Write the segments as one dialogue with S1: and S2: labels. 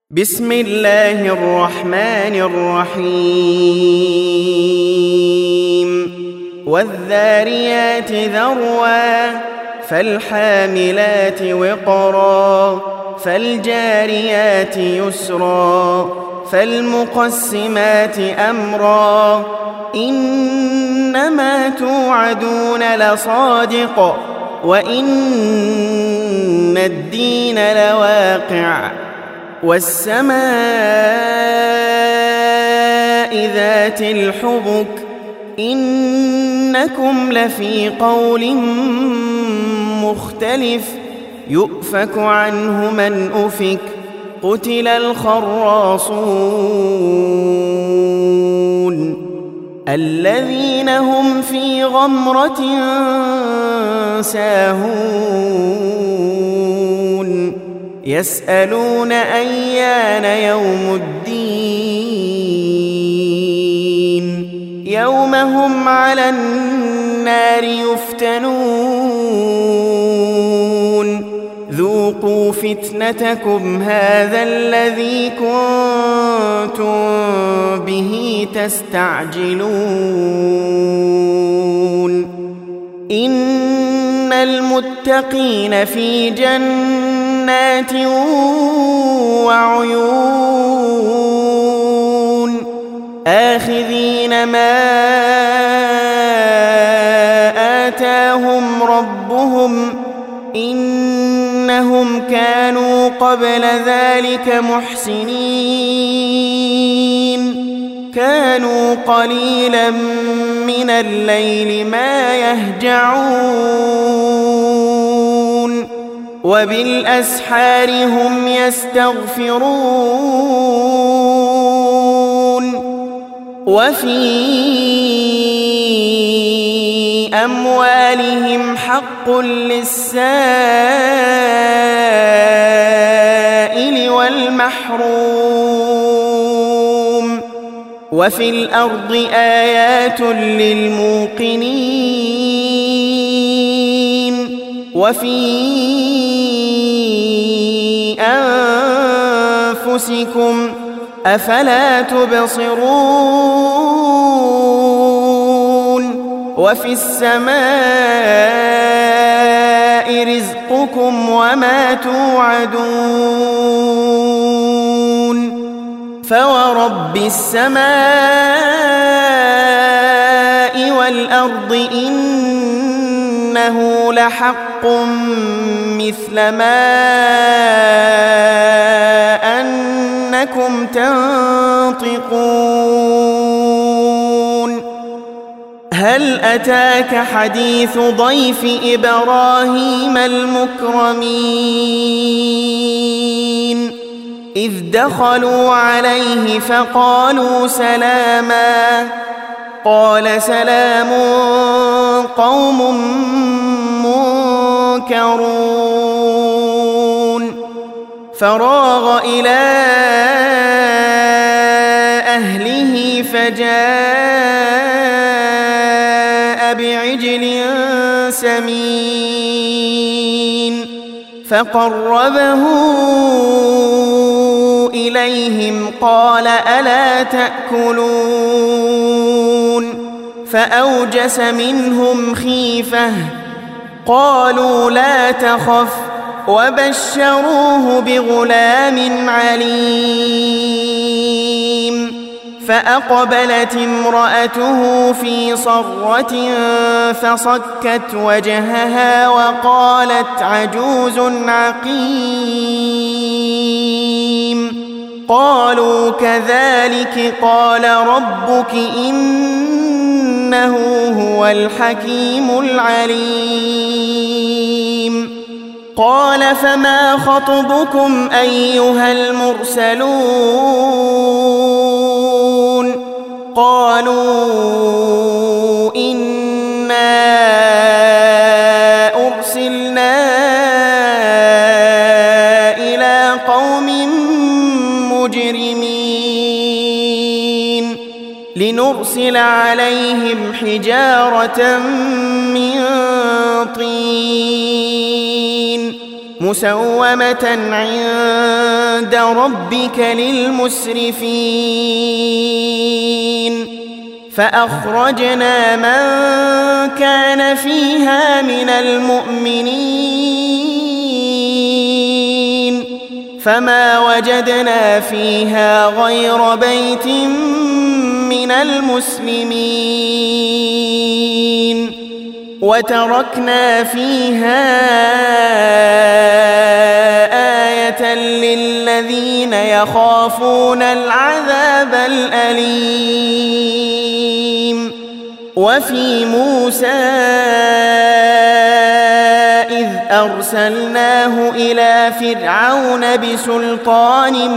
S1: بسم الله الرحمن الرحيم والذاريات ذروا فالحاملات وقرا فالجاريات يسرا فالمقسمات أمرا إنما توعدون لصادق وإن الدين لواقع والسماء ذات الحبك إنكم لفي قول مختلف يؤفك عنه من أفك قتل الخراصون الذين هم في غمرة ساهون يسألون أيان يوم الدين يوم هم على النار يفتنون ذوقوا فتنتكم هذا الذي كنتم به تستعجلون إن المتقين في جنات وعيون آخذين ما آتاهم ربهم إنهم كانوا قبل ذلك محسنين كانوا قليلا من الليل ما يهجعون وبالأسحار هم يستغفرون وفي أموالهم حق للسائل والمحروم وفي الأرض آيات للموقنين وفي أنفسكم أفلا تبصرون وفي السماء رزقكم وما توعدون فورب السماء والأرض إنه لحق مثل ما أنكم تنطقون هل أتاك حديث ضيف إبراهيم المكرمين إذ دخلوا عليه فقالوا سلاما قال سلام قوم منكرون فراغ إلى أهله فجاء بعجل سمين فقربه إليهم قال ألا تأكلون فأوجس منهم خيفة قالوا لا تخف وبشروه بغلام عليم فأقبلت امرأته في صرة فصكت وجهها وقالت عجوز عقيم قالوا كذلك قال ربك إنه هو الحكيم العليم قال فما خطبكم أيها المرسلون قالوا إنا أرسلنا إلى قوم مجرمين لنرسل عليهم حجارة من طين مسومة عند عند ربك للمسرفين فأخرجنا من كان فيها من المؤمنين فما وجدنا فيها غير بيت من المسلمين وتركنا فيها آية للذين يخافون العذاب الأليم وفي موسى إذ أرسلناه إلى فرعون بسلطان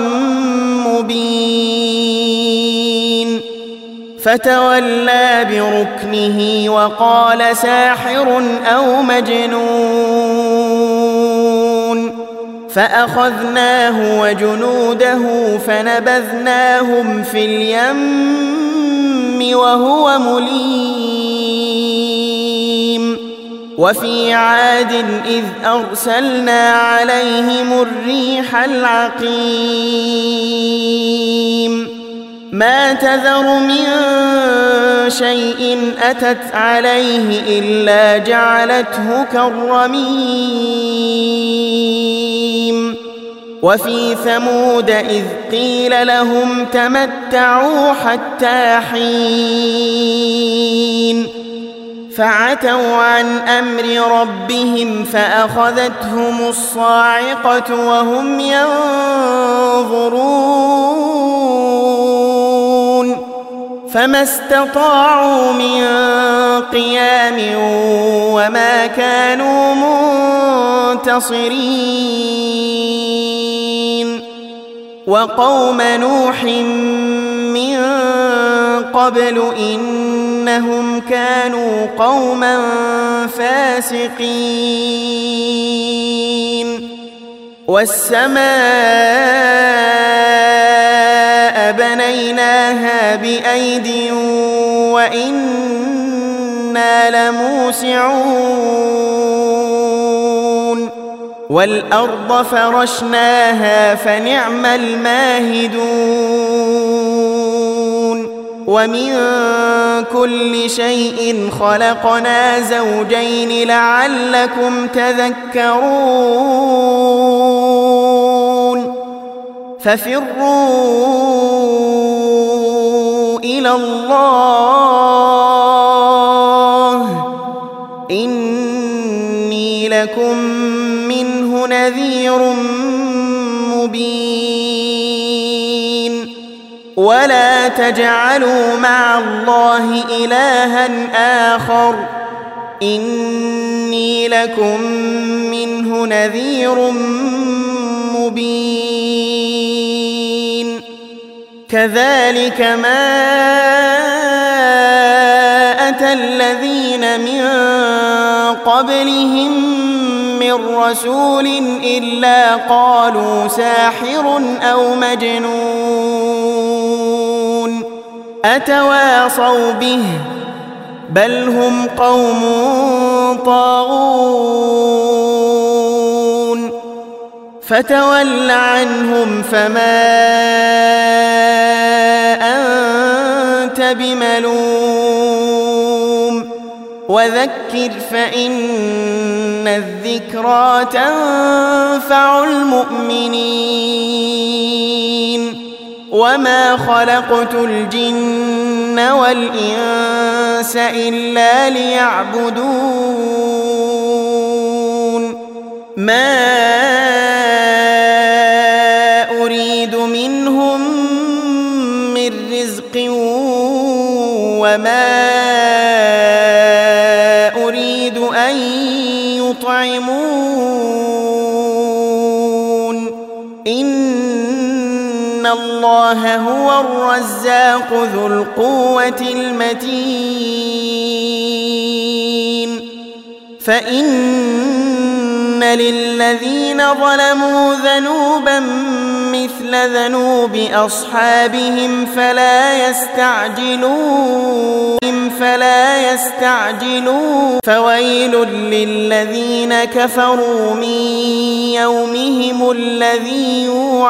S1: مبين فتولى بركنه وقال ساحر أو مجنون فأخذناه وجنوده فنبذناهم في اليم وهو مليم وفي عاد إذ أرسلنا عليهم الريح العقيم ما تذر من شيء أتت عليه إلا جعلته كالرميم وفي ثمود إذ قيل لهم تمتعوا حتى حين فعتوا عن أمر ربهم فأخذتهم الصاعقة وهم ينظرون فما استطاعوا من قيام وما كانوا منتصرين وقوم نوح من قبل إنهم كانوا قوما فاسقين والسماء بنيناها بأيد وإنا لموسعون والأرض فرشناها فنعم الماهدون ومن كل شيء خلقنا زوجين لعلكم تذكرون ففروا إلى الله إني لكم منه نذير مبين ولا تجعلوا مع الله إلها آخر إني لكم منه نذير مبين كذلك ما أتى الذين من قبلهم من رسول إلا قالوا ساحر أو مجنون أتواصوا به بل هم قوم طاغون فتول عنهم فما أنت بملوم وذكر فإن الذكرى تنفع المؤمنين وما خلقت الجن والإنس إلا ليعبدون ما أريد منهم من رزق وما أريد أن يطعمون إن الله هو الرزاق ذو القوة المتين فإن للذين ظلموا ذنوبا مثل ذنوب أصحابهم فلا يستعجلون فلا يستعجلون فويل للذين كفروا من يومهم الذي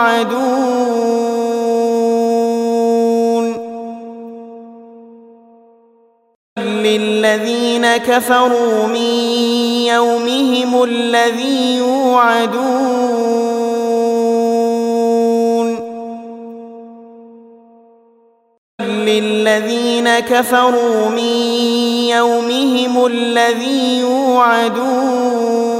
S1: يوعدون للذين كفروا من يومهم الذي يوعدون للذين كفروا من يومهم الذي يوعدون